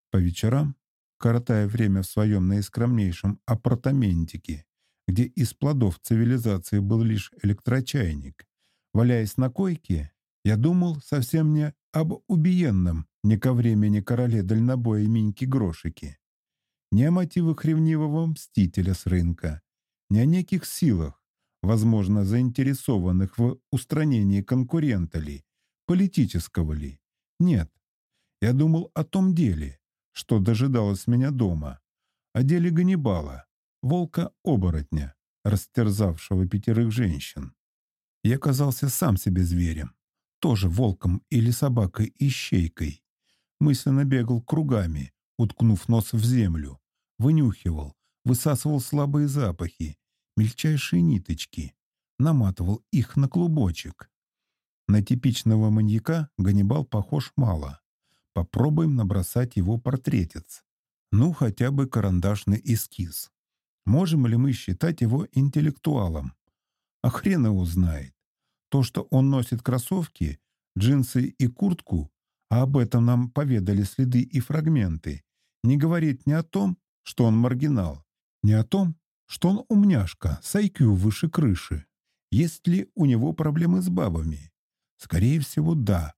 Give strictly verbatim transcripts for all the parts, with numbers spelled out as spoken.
По вечерам, коротая время в своем наискромнейшем апартаментике, где из плодов цивилизации был лишь электрочайник, валяясь на койке, я думал совсем не об убиенном не ко времени короле дальнобоя Миньки Грошики, не о мотивах ревнивого мстителя с рынка, не о неких силах, возможно, заинтересованных в устранении конкурента ли, политического ли. Нет, я думал о том деле, что дожидалось меня дома, о деле Ганнибала, волка-оборотня, растерзавшего пятерых женщин. Я казался сам себе зверем, тоже волком или собакой-ищейкой. Мысленно бегал кругами, уткнув нос в землю, вынюхивал, высасывал слабые запахи, мельчайшие ниточки, наматывал их на клубочек. На типичного маньяка Ганнибал похож мало. Попробуем набросать его портретец. Ну, хотя бы карандашный эскиз. Можем ли мы считать его интеллектуалом? А хрен его знает. То, что он носит кроссовки, джинсы и куртку, а об этом нам поведали следы и фрагменты, не говорит ни о том, что он маргинал, ни о том, что он умняшка с ай кью выше крыши. Есть ли у него проблемы с бабами? Скорее всего, да.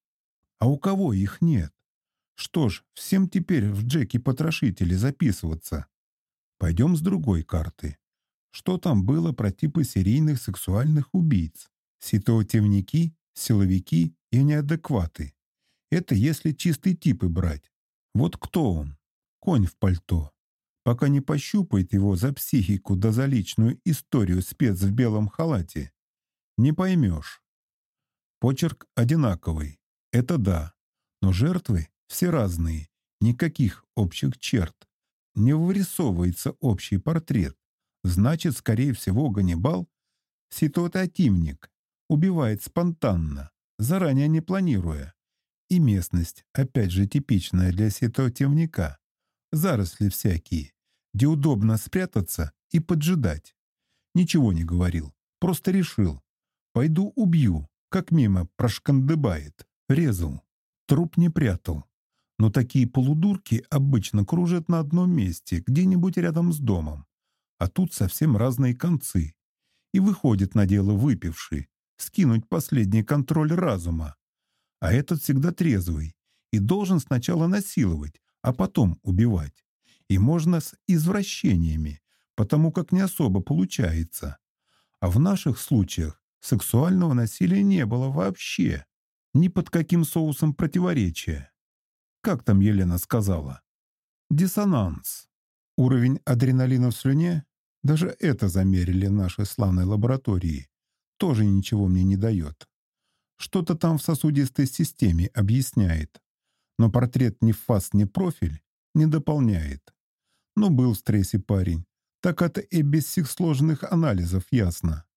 А у кого их нет? Что ж, всем теперь в Джеки-потрошители записываться. Пойдем с другой карты. Что там было про типы серийных сексуальных убийц? Ситуативники, силовики и неадекваты. Это если чистые типы брать. Вот кто он? Конь в пальто. Пока не пощупает его за психику да за личную историю спец в белом халате, не поймешь. Почерк одинаковый. Это да. Но жертвы все разные. Никаких общих черт. Не вырисовывается общий портрет. Значит, скорее всего, Ганнибал — ситуативник. Убивает спонтанно, заранее не планируя. И местность, опять же, типичная для ситуативника. Заросли всякие, где удобно спрятаться и поджидать. Ничего не говорил, просто решил. Пойду убью, как мимо прошкандыбает. Резал. Труп не прятал. Но такие полудурки обычно кружат на одном месте, где-нибудь рядом с домом. А тут совсем разные концы. И выходит на дело выпивший, скинуть последний контроль разума. А этот всегда трезвый и должен сначала насиловать, а потом убивать. И можно с извращениями, потому как не особо получается. А в наших случаях сексуального насилия не было вообще. Ни под каким соусом противоречия. Как там Елена сказала? Диссонанс. Уровень адреналина в слюне, даже это замерили в нашей славной лаборатории, тоже ничего мне не дает. Что-то там в сосудистой системе объясняет. Но портрет ни фас, ни профиль не дополняет. Ну, был в стрессе парень. Так это и без всех сложных анализов ясно.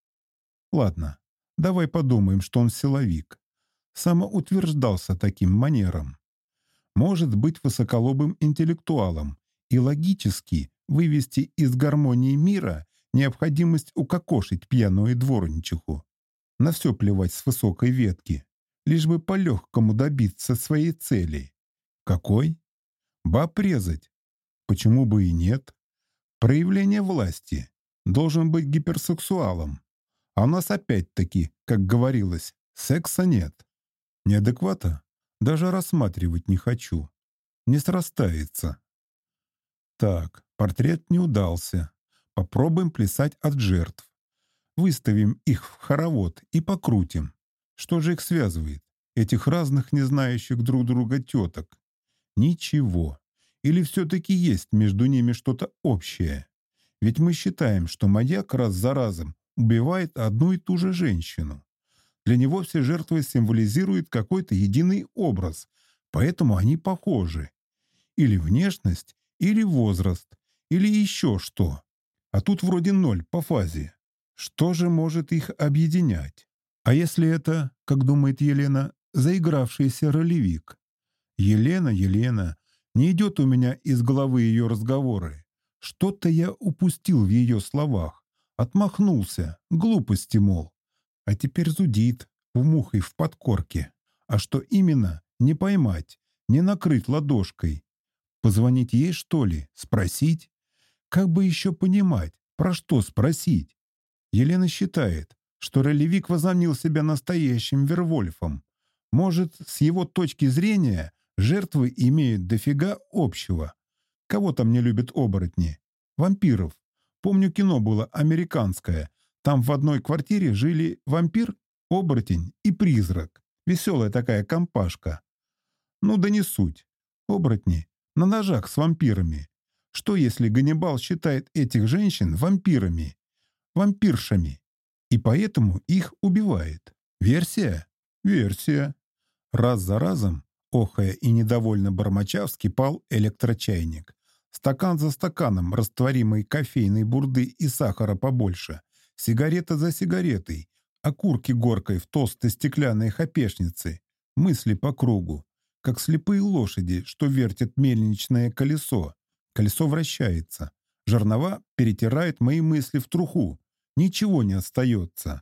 Ладно, давай подумаем, что он силовик. Самоутверждался таким манером. Может быть высоколобым интеллектуалом и логически вывести из гармонии мира необходимость укокошить пьяную дворничиху. На все плевать с высокой ветки, лишь бы по-легкому добиться своей цели. Какой? Баб резать? Почему бы и нет? Проявление власти. Должен быть гиперсексуалом. А у нас опять-таки, как говорилось, секса нет. Неадеквата? Даже рассматривать не хочу. Не срастается. Так, портрет не удался. Попробуем плясать от жертв. Выставим их в хоровод и покрутим. Что же их связывает? Этих разных, не знающих друг друга теток. Ничего. Или все-таки есть между ними что-то общее? Ведь мы считаем, что маньяк раз за разом убивает одну и ту же женщину. Для него все жертвы символизируют какой-то единый образ, поэтому они похожи. Или внешность, или возраст, или еще что. А тут вроде ноль по фазе. Что же может их объединять? А если это, как думает Елена, заигравшийся ролевик? Елена, Елена, не идет у меня из головы ее разговоры. Что-то я упустил в ее словах. Отмахнулся. Глупости, мол. А теперь зудит в мухой в подкорке. А что именно, не поймать, не накрыть ладошкой. Позвонить ей, что ли? Спросить? Как бы еще понимать, про что спросить? Елена считает, что ролевик возомнил себя настоящим Вервольфом. Может, с его точки зрения жертвы имеют дофига общего. Кого там не любят оборотни? Вампиров. Помню, кино было американское. Там в одной квартире жили вампир, оборотень и призрак. Веселая такая компашка. Ну да не суть. Оборотни на ножах с вампирами. Что если Ганнибал считает этих женщин вампирами, вампиршами, и поэтому их убивает? Версия? Версия. Раз за разом, охая и недовольно бормоча, вскипал электрочайник. Стакан за стаканом растворимой кофейной бурды и сахара побольше. Сигарета за сигаретой. Окурки горкой в толстой стеклянной хапешнице. Мысли по кругу. Как слепые лошади, что вертят мельничное колесо. Колесо вращается. Жернова перетирает мои мысли в труху. Ничего не остается.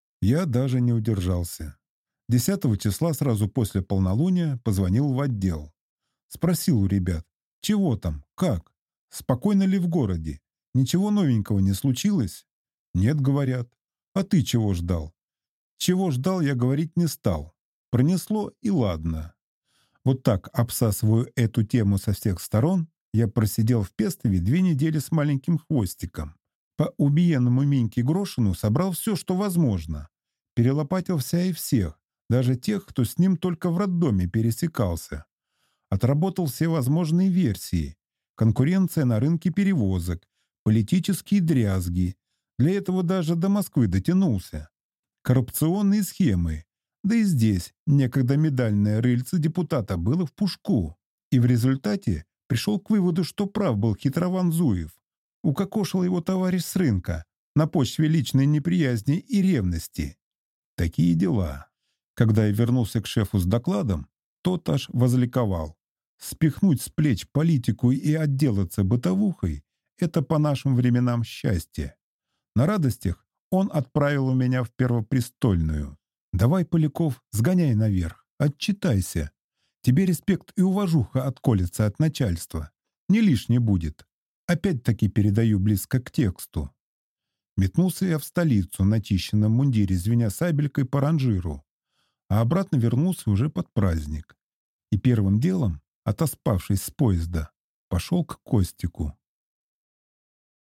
Я даже не удержался. Десятого числа сразу после полнолуния позвонил в отдел. Спросил у ребят, чего там, как, спокойно ли в городе, ничего новенького не случилось? Нет, говорят. А ты чего ждал? Чего ждал, я говорить не стал. Пронесло и ладно. Вот так, обсасываю эту тему со всех сторон, я просидел в Пестове две недели с маленьким хвостиком. По убиенному Миньке Грошину собрал все, что возможно. Перелопатил вся и всех, даже тех, кто с ним только в роддоме пересекался. Отработал все возможные версии. Конкуренция на рынке перевозок, политические дрязги. Для этого даже до Москвы дотянулся. Коррупционные схемы. Да и здесь некогда медальное рыльце депутата было в пушку. И в результате пришел к выводу, что прав был хитрован Зуев. Укокошил его товарищ с рынка на почве личной неприязни и ревности. Такие дела. Когда я вернулся к шефу с докладом, тот аж возликовал. Спихнуть с плеч политику и отделаться бытовухой — это по нашим временам счастье. На радостях он отправил меня в Первопрестольную. Давай, Поляков, сгоняй наверх, отчитайся. Тебе респект и уважуха отколется от начальства. Не лишне будет. Опять-таки передаю близко к тексту. Метнулся я в столицу на чищенном мундире, звеня сабелькой по ранжиру. А обратно вернулся уже под праздник. И первым делом, отоспавшись с поезда, пошел к Костику.